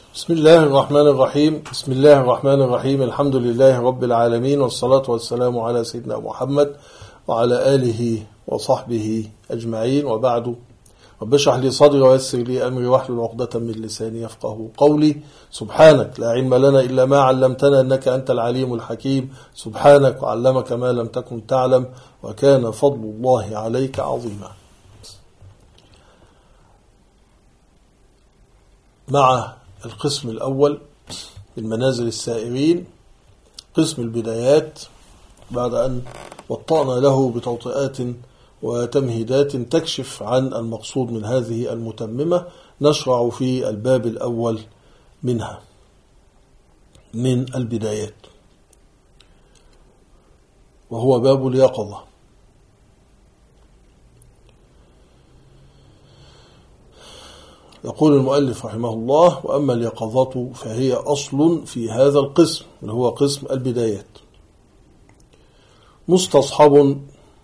بسم الله الرحمن الرحيم. بسم الله الرحمن الرحيم. الحمد لله رب العالمين، والصلاة والسلام على سيدنا محمد وعلى آله وصحبه أجمعين، وبعد. رب اشرح لي صدري ويسر لي أمري واحلل عقدة من لساني يفقهوا قولي. سبحانك لا علم لنا إلا ما علمتنا إنك أنت العليم الحكيم. سبحانك وعلمك ما لم تكن تعلم، وكان فضل الله عليك عظيما. مع القسم الأول من منازل السائرين، قسم البدايات، بعد أن وطأنا له بتوطئات وتمهيدات تكشف عن المقصود من هذه المتممة، نشرع في الباب الأول منها من البدايات، وهو باب اليقظة. يقول المؤلف رحمه الله: وأما اليقظة فهي أصل في هذا القسم اللي هو قسم البدايات، مستصحب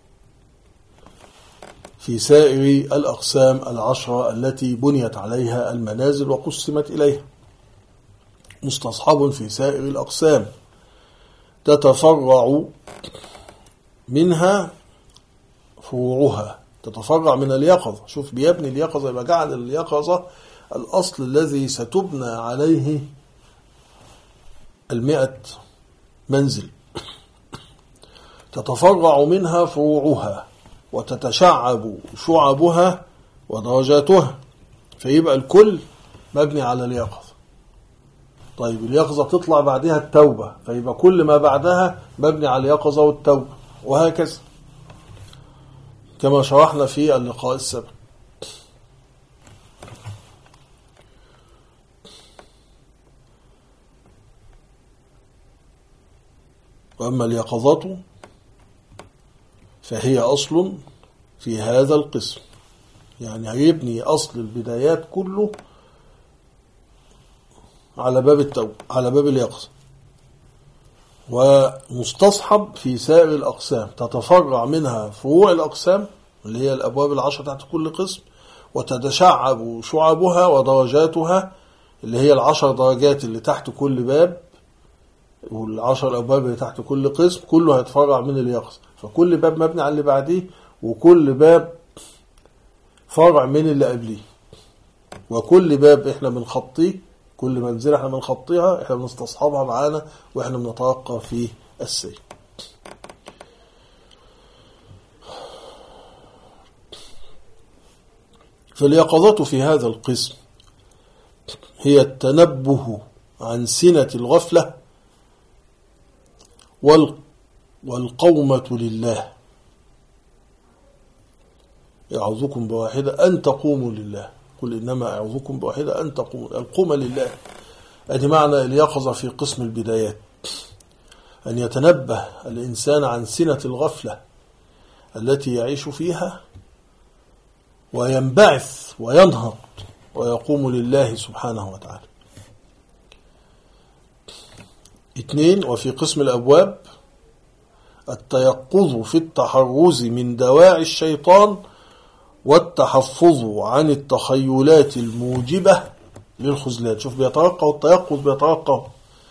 في سائر الأقسام العشرة التي بنيت عليها المنازل وقسمت إليها. مستصحب في سائر الأقسام تتفرع منها فروعها، تتفرع من اليقظة. شوف، بيبني اليقظة، يبقى جعل اليقظة الأصل الذي ستبنى عليه 100 منزل. تتفرع منها فروعها وتتشعب شعبها ودرجاتها، فيبقى الكل مبني على اليقظة. طيب اليقظة تطلع بعدها التوبة، فيبقى كل ما بعدها مبني على اليقظة والتوبة، وهكذا كما شرحنا في اللقاء السابق. وأما اليقظة فهي أصل في هذا القسم، يعني هيبني أصل البدايات كله على باب التوبة، على باب اليقظة. ومستصحب في سائر الأقسام، تتفرع منها فروع الأقسام اللي هي الأبواب العشرة تحت كل قسم، وتتشعب شعبها ودرجاتها اللي هي 10 درجات اللي تحت كل باب، وال10 أبواب اللي تحت كل قسم، كله هيتفرع من اليقظة. فكل باب مبني على اللي بعديه، وكل باب فرع من اللي قبليه، وكل باب احنا بنخطيه، كل منزل احنا بنخطيها، احنا بنستصحبها معانا واحنا بنترقى في السير. فاليقظة في هذا القسم هي التنبه عن سنة الغفلة والقومة لله. يعظكم بواحدة أن تقوموا لله، قل إنما أعظكم بواحدة أن تقوموا، القوم لله. هذه معنى اليقظة في قسم البدايات، أن يتنبه الإنسان عن سنة الغفلة التي يعيش فيها، وينبعث وينهض ويقوم لله سبحانه وتعالى. 2. وفي قسم الأبواب التيقظ في التحرز من دواعي الشيطان والتحفظ عن التخيلات الموجبة للخذلان. شوف، بيترقى التيقظ، بيترقى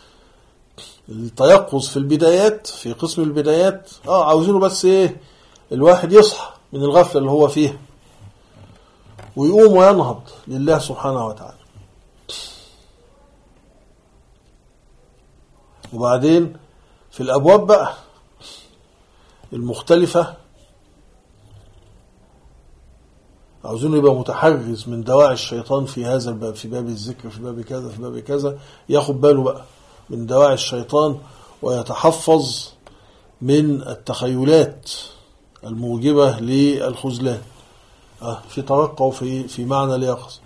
التيقظ في البدايات، في قسم البدايات. عاوزينه بس ايه؟ الواحد يصحى من الغفلة اللي هو فيها ويقوم وينهض لله سبحانه وتعالى. وبعدين في الأبواب بقى المختلفة عاوزينه يبقى متحرز من دواعي الشيطان في هذا الباب، في باب الذكر، في باب كذا، في باب كذا، ياخد باله بقى من دواعي الشيطان ويتحفظ من التخيلات الموجبة للخذلان. في ترقى في معنى اليقظة.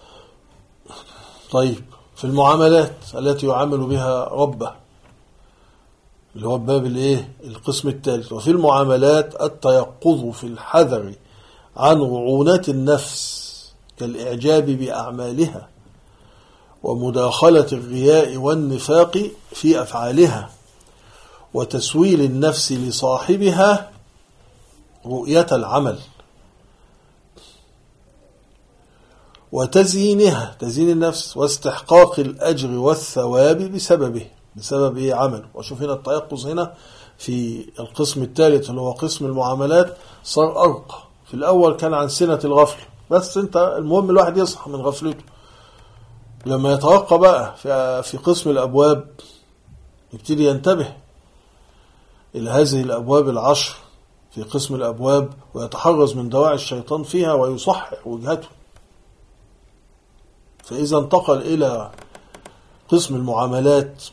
طيب في المعاملات التي يعامل بها ربه، اللي هو باب القسم الثالث. وفي المعاملات التيقظ في الحذر عن رعونات النفس كالإعجاب بأعمالها ومداخلة الرياء والنفاق في أفعالها وتسويل النفس لصاحبها رؤية العمل، وتزيينها، تزيين النفس، واستحقاق الأجر والثواب بسبب إيه؟ عمله. وشوف هنا التيقظ هنا في القسم الثالث اللي هو قسم المعاملات صار أرقى. في الأول كان عن سنة الغفل، بس انت المهم الواحد يصحى من غفلته. لما يترقى بقى في قسم الأبواب يبتدي ينتبه إلى هذه الأبواب العشر في قسم الأبواب، ويتحرز من دواعي الشيطان فيها ويصحح وجهته. فإذا انتقل إلى قسم المعاملات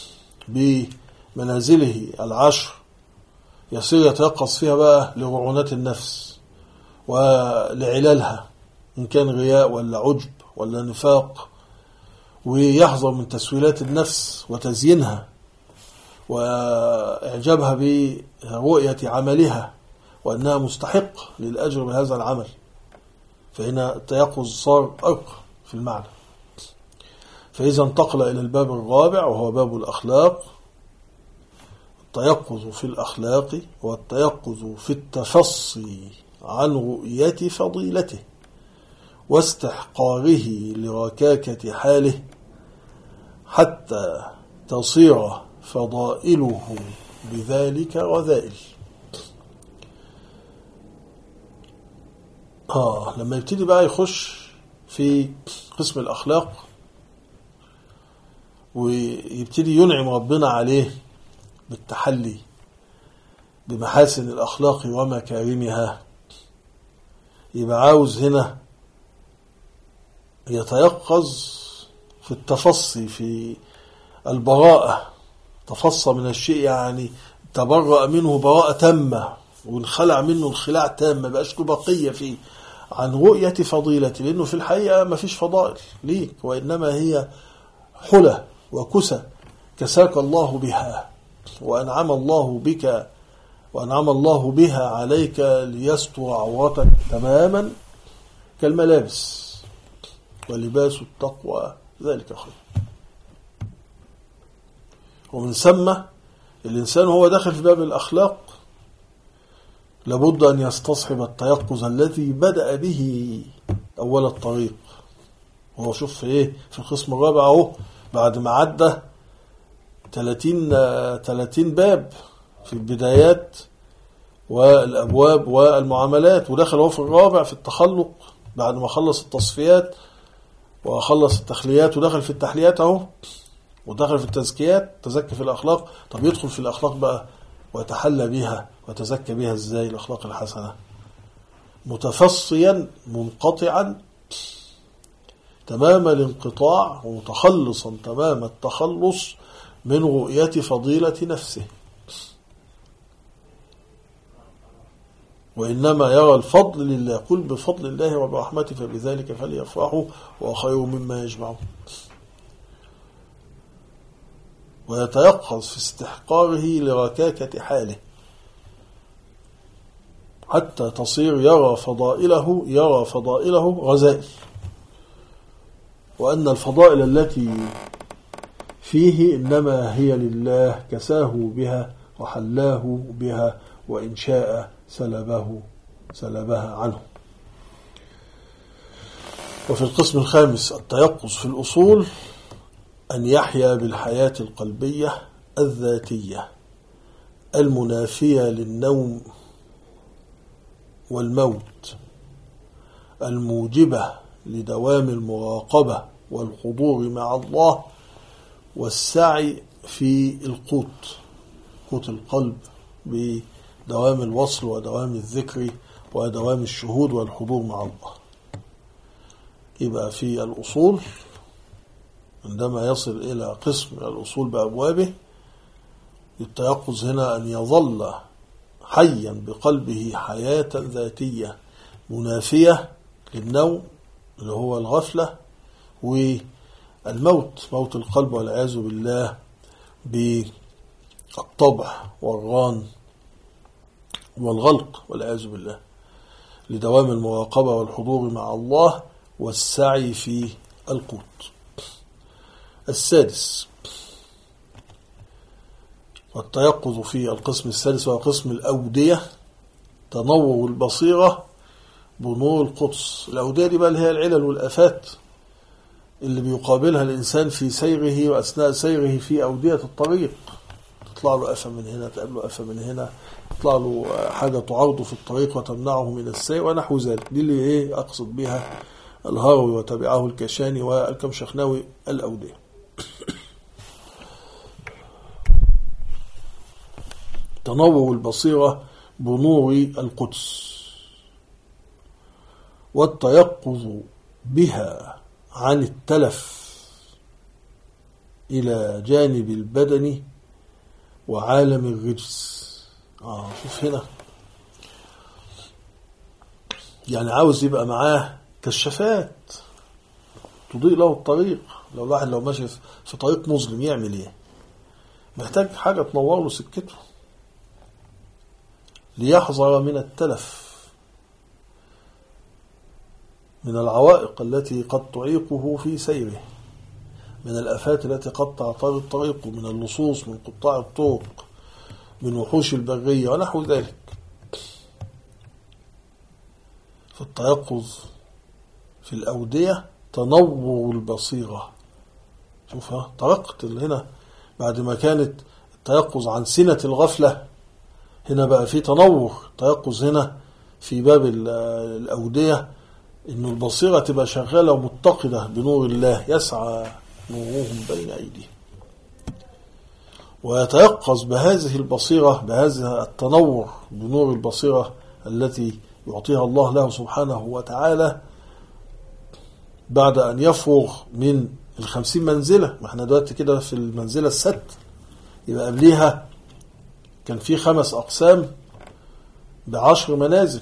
بمنازله العشر يصير يتيقظ فيها بقى لرعونات النفس ولعلالها، إن كان غياء ولا عجب ولا نفاق، ويحذر من تسويلات النفس وتزيينها وإعجابها برؤية عملها وأنها مستحق للأجر بهذا العمل. فهنا التيقظ صار أرقى في المعنى. فإذا انتقل إلى الباب الرابع وهو باب الأخلاق. التيقظ في الأخلاق والتيقظ في التفصي عن رؤية فضيلته واستحقاره لركاكة حاله حتى تصير فضائله بذلك رذائل. لما يبتدي بقى يخش في قسم الأخلاق ويبتدي ينعم ربنا عليه بالتحلي بمحاسن الأخلاق ومكارمها، يبقى عاوز هنا يتيقظ في التفصي، في البراءة. تفصى من الشيء يعني تبرأ منه براءة تامة، وانخلع منه الخلاع تام، ما بقاش له بقية فيه، عن رؤية فضيلته. لأنه في الحقيقة ما فيش فضائل ليك، وإنما هي حلى وكسى كساك الله بها، وأنعم الله بك وأنعم الله بها عليك ليستر عورتك تماما كالملابس، ولباس التقوى ذلك خير. ومن ثم الإنسان هو داخل في باب الأخلاق لابد أن يستصحب التيقظ الذي بدأ به أول الطريق. وهو شوف في القسم الرابع اهو، بعد ما عدى 30 باب في البدايات والأبواب والمعاملات، ودخل هو في الرابع في التخلق بعد ما خلص التصفيات وخلص التخليات، ودخل في التحليات اهو، ودخل في التزكيات، تزكي في الأخلاق. طب يدخل في الأخلاق بقى ويتحلى بها ويتزكى بها ازاي الأخلاق الحسنة؟ متفصيا منقطعا تمام الانقطاع ومتخلصا تمام التخلص من رؤية فضيلة نفسه، وإنما يرى الفضل لله. قل بفضل الله وبرحمته فبذلك فليفرحوا وخير مما يجمعون. ويتيقظ في استحقاره لركاكة حاله حتى تصير يرى فضائله رذائل، وأن الفضائل التي فيه إنما هي لله، كساه بها وحلاه بها، وإن شاء سلبها عنه. وفي القسم الخامس التيقظ في الأصول، أن يحيا بالحياة القلبية الذاتية المنافية للنوم والموت، الموجبة لدوام المراقبة والحضور مع الله والسعي في قوت القلب بدوام الوصل ودوام الذكر ودوام الشهود والحضور مع الله. يبقى في الأصول عندما يصل إلى قسم الأصول بأبوابه، التيقظ هنا أن يظل حيا بقلبه حياة ذاتية منافية للنوم اللي هو الغفلة، والموت موت القلب والعياذ بالله بالطبع والران والغلق والعياذ بالله، لدوام المراقبة والحضور مع الله والسعي في القوت. السادس والتيقظ في القسم السادس وهو قسم الأودية، تنور البصيرة بنور القدس. الأودية دي بقى اللي هي العلل والآفات اللي بيقابلها الإنسان في سيره وأثناء سيره في أودية الطريق. تطلع له آفة من هنا، تقابله آفة من هنا، تطلع له حاجة تعارضه في الطريق وتمنعه من السير ونحو ذلك. دي اللي إيه أقصد بها الهروي وتبعه الكشاني والكمشخناوي الأودية. تنور البصيرة بنور القدس، والتيقظ بها عن التلف إلى جانب البدن وعالم الرجس. شوف هنا، يعني عاوز يبقى معاه كشافات تضيء له الطريق. لو الواحد لو ماشي في طريق مظلم يعمل ايه؟ محتاج حاجة تنور له سكته ليحذر من التلف، من العوائق التي قد تعيقه في سيره، من الآفات التي قد تعترض طريقه، من اللصوص، من قطاع الطرق، من وحوش البرية ونحو ذلك. في التيقظ في الأودية تنور البصيرة. شوفها طرقت هنا بعد ما كانت التيقظ عن سنة الغفلة، هنا بقى في تنور تيقظ هنا في باب الأودية، إن البصيرة تبقى شغالة ومتقدة بنور الله يسعى نورهم بين أيديهم. ويتيقظ بهذه البصيرة، بهذا التنور بنور البصيرة التي يعطيها الله له سبحانه وتعالى بعد أن يفرغ من 50 منزلة. ما احنا دلوقتي كده في المنزلة الست، يبقى قبليها كان في 5 أقسام ب10 منازل،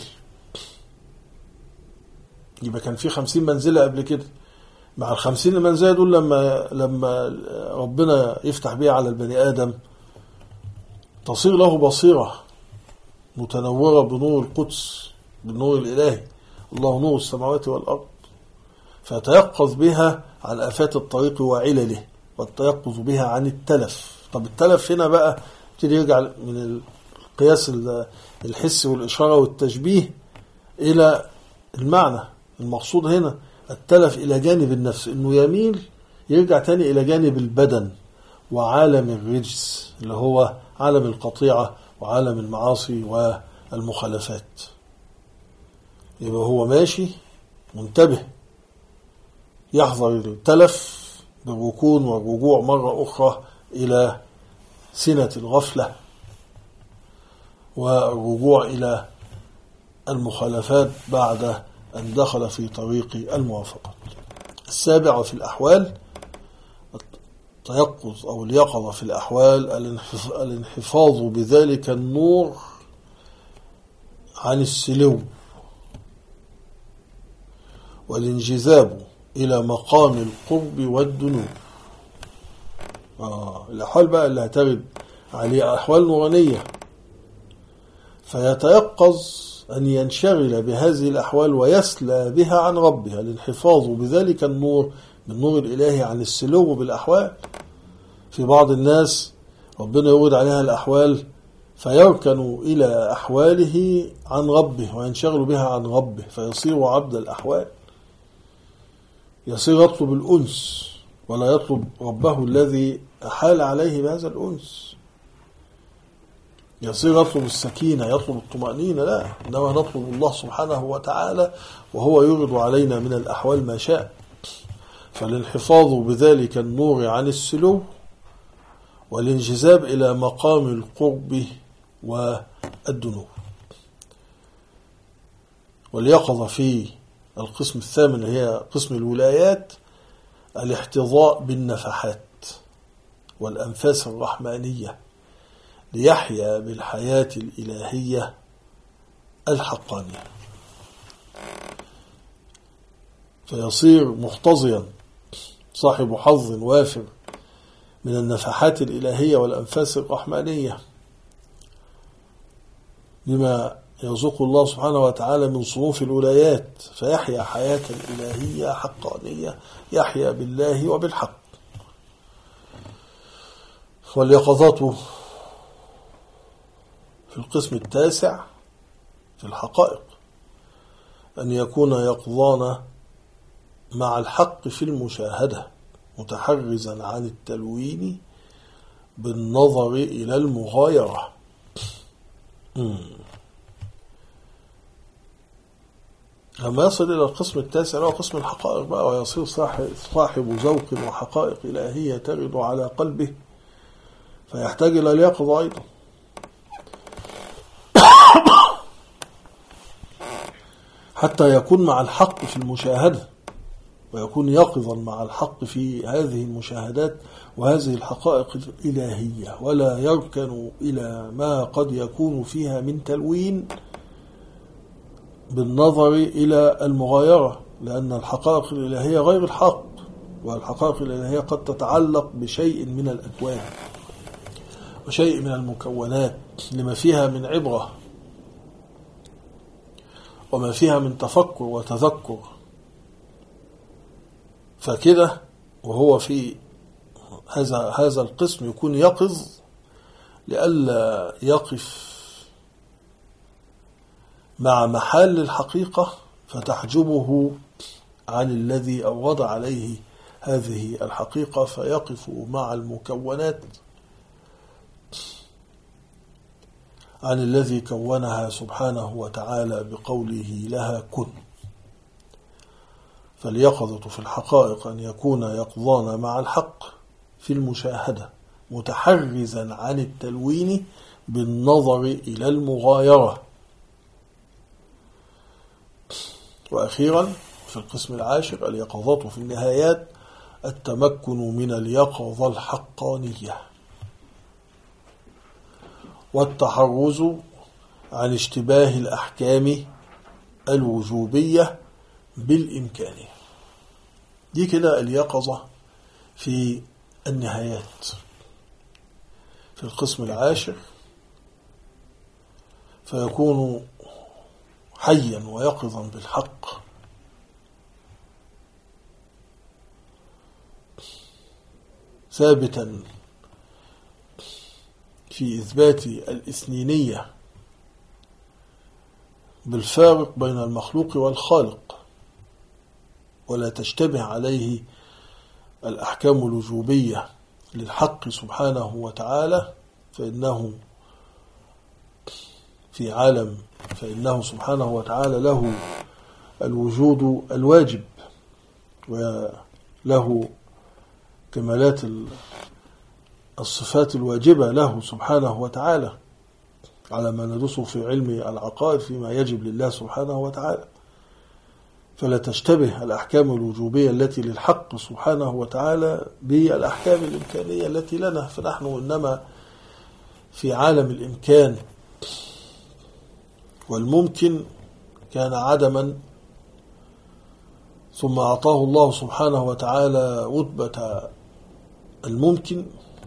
يبقى كان في 50 منزلة قبل كده. مع 50 منزلة دول لما ربنا يفتح بيها على البني آدم تصير له بصيرة متنورة بنور القدس، بالنور الإلهي، الله نور السماوات والأرض، فيتيقظ بها عن آفات الطريق وعلله، والتيقظ بها عن التلف. طب التلف هنا بقى يبتدي يرجع من القياس الحسي والإشارة والتشبيه إلى المعنى المقصود هنا. التلف إلى جانب النفس، إنه يميل يرجع تاني إلى جانب البدن وعالم الرجس اللي هو عالم القطيعة وعالم المعاصي والمخالفات. يبقى هو ماشي منتبه، يحذر التلف بالركون والرجوع مرة أخرى إلى سنة الغفلة والرجوع إلى المخالفات بعد أن دخل في طريق الموافقة. 7 في الأحوال التيقظ أو اليقظة في الأحوال الانحفاظ بذلك النور عن السلو والانجذاب إلى مقام القرب والدنو. الأحوال بقى اللي هترد عليه أحوال نورانية، فيتيقظ أن ينشغل بهذه الأحوال ويسلى بها عن ربها، الانحفاظ بذلك النور بالنور الإلهي عن السلو بالأحوال. في بعض الناس ربنا يورد عليها الأحوال فيركن إلى أحواله عن ربه وينشغل بها عن ربه، فيصير عبد الأحوال، يصير يطلب الأنس ولا يطلب ربه الذي أحال عليه بهذا الأنس، يصير يطلب السكينة، يطلب الطمأنينة، لا، إنما نطلب الله سبحانه وتعالى وهو يورد علينا من الأحوال ما شاء. فالانحفاظ بذلك النور عن السلو والانجذاب إلى مقام القرب والدنو. واليقظة في القسم الثامن اللي هي قسم الولايات الاحتضاء بالنفحات والأنفاس الرحمانية ليحيا بالحياة الإلهية الحقانية، فيصير محتضيا صاحب حظ وافر من النفحات الإلهية والأنفاس الرحمانية بما يرزق الله سبحانه وتعالى من صنوف الولايات، فيحيا حياة الإلهية حقانية، يحيا بالله وبالحق. واليقظات في القسم التاسع في الحقائق أن يكون يقظان مع الحق في المشاهدة متحرزا عن التلوين بالنظر إلى المغايرة. لما يصل إلى القسم التاسع هو قسم الحقائق بقى، ويصير صاحب ذوق وحقائق إلهية ترد على قلبه، فيحتاج إلى اليقظة أيضا. حتى يكون مع الحق في المشاهدة، ويكون يقظا مع الحق في هذه المشاهدات وهذه الحقائق الإلهية، ولا يركن إلى ما قد يكون فيها من تلوين بالنظر إلى المغايرة، لأن الحقائق الإلهية غير الحق، والحقائق الإلهية قد تتعلق بشيء من الأكوان وشيء من المكونات لما فيها من عبرة وما فيها من تفكر وتذكر. فكده وهو في هذا القسم يكون يقظ لئلا يقف مع محل الحقيقة فتحجبه عن الذي أورد عليه هذه الحقيقة، فيقف مع المكونات عن الذي كونها سبحانه وتعالى بقوله لها كن. فاليقظة في الحقائق أن يكون يقظان مع الحق في المشاهدة متحرزا عن التلوين بالنظر إلى المغايرة. وأخيرا في القسم العاشر اليقظة في النهايات التمكن من اليقظة الحقانية والتحرز عن اشتباه الأحكام الوجوبية بالإمكانية. دي كده اليقظة في النهايات في القسم العاشر، فيكون حيا ويقظا بالحق ثابتا في إثبات الإثنينية بالفارق بين المخلوق والخالق، ولا تشتبه عليه الأحكام الوجوبية للحق سبحانه وتعالى، فإنه في عالم فإنه سبحانه وتعالى له الوجود الواجب وله كمالات الصفات الواجبة له سبحانه وتعالى على ما ندرسه في علم العقائد فيما يجب لله سبحانه وتعالى. فلا تشتبه الأحكام الوجوبية التي للحق سبحانه وتعالى بالأحكام الإمكانية التي لنا، فنحن إنما في عالم الإمكان، والممكن كان عدما ثم أعطاه الله سبحانه وتعالى رتبة الممكن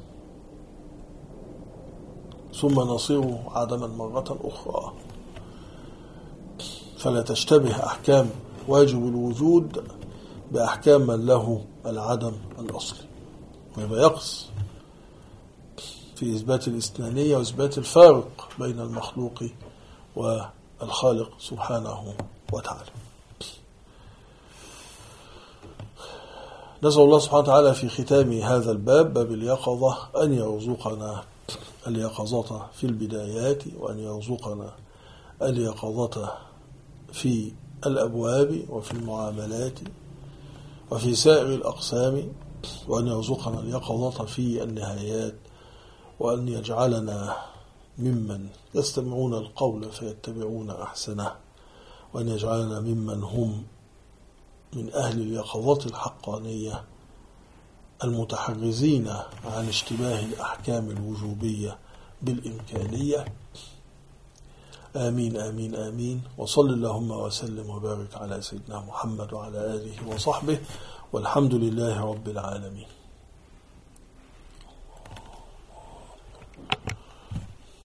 ثم نصير عدما مرة أخرى. فلا تشتبه أحكام واجب الوجود بأحكام من له العدم الأصلي، ويبقى يقص في إثبات الاثنانية وإثبات الفارق بين المخلوق والخالق سبحانه وتعالى. نسأل الله سبحانه وتعالى في ختام هذا الباب، باب اليقظة، أن يرزقنا اليقظة في البدايات، وأن يرزقنا اليقظة في الأبواب وفي المعاملات وفي سائر الأقسام، وأن يرزقنا اليقظة في النهايات، وأن يجعلنا ممن يستمعون القول فيتبعون أحسنه، وأن يجعلنا ممن هم من أهل اليقظة الحقانية المتحرزين عن اشتباه الأحكام الوجوبية بالإمكانية. آمين آمين آمين. وصل اللهم وسلم وبارك على سيدنا محمد وعلى آله وصحبه، والحمد لله رب العالمين.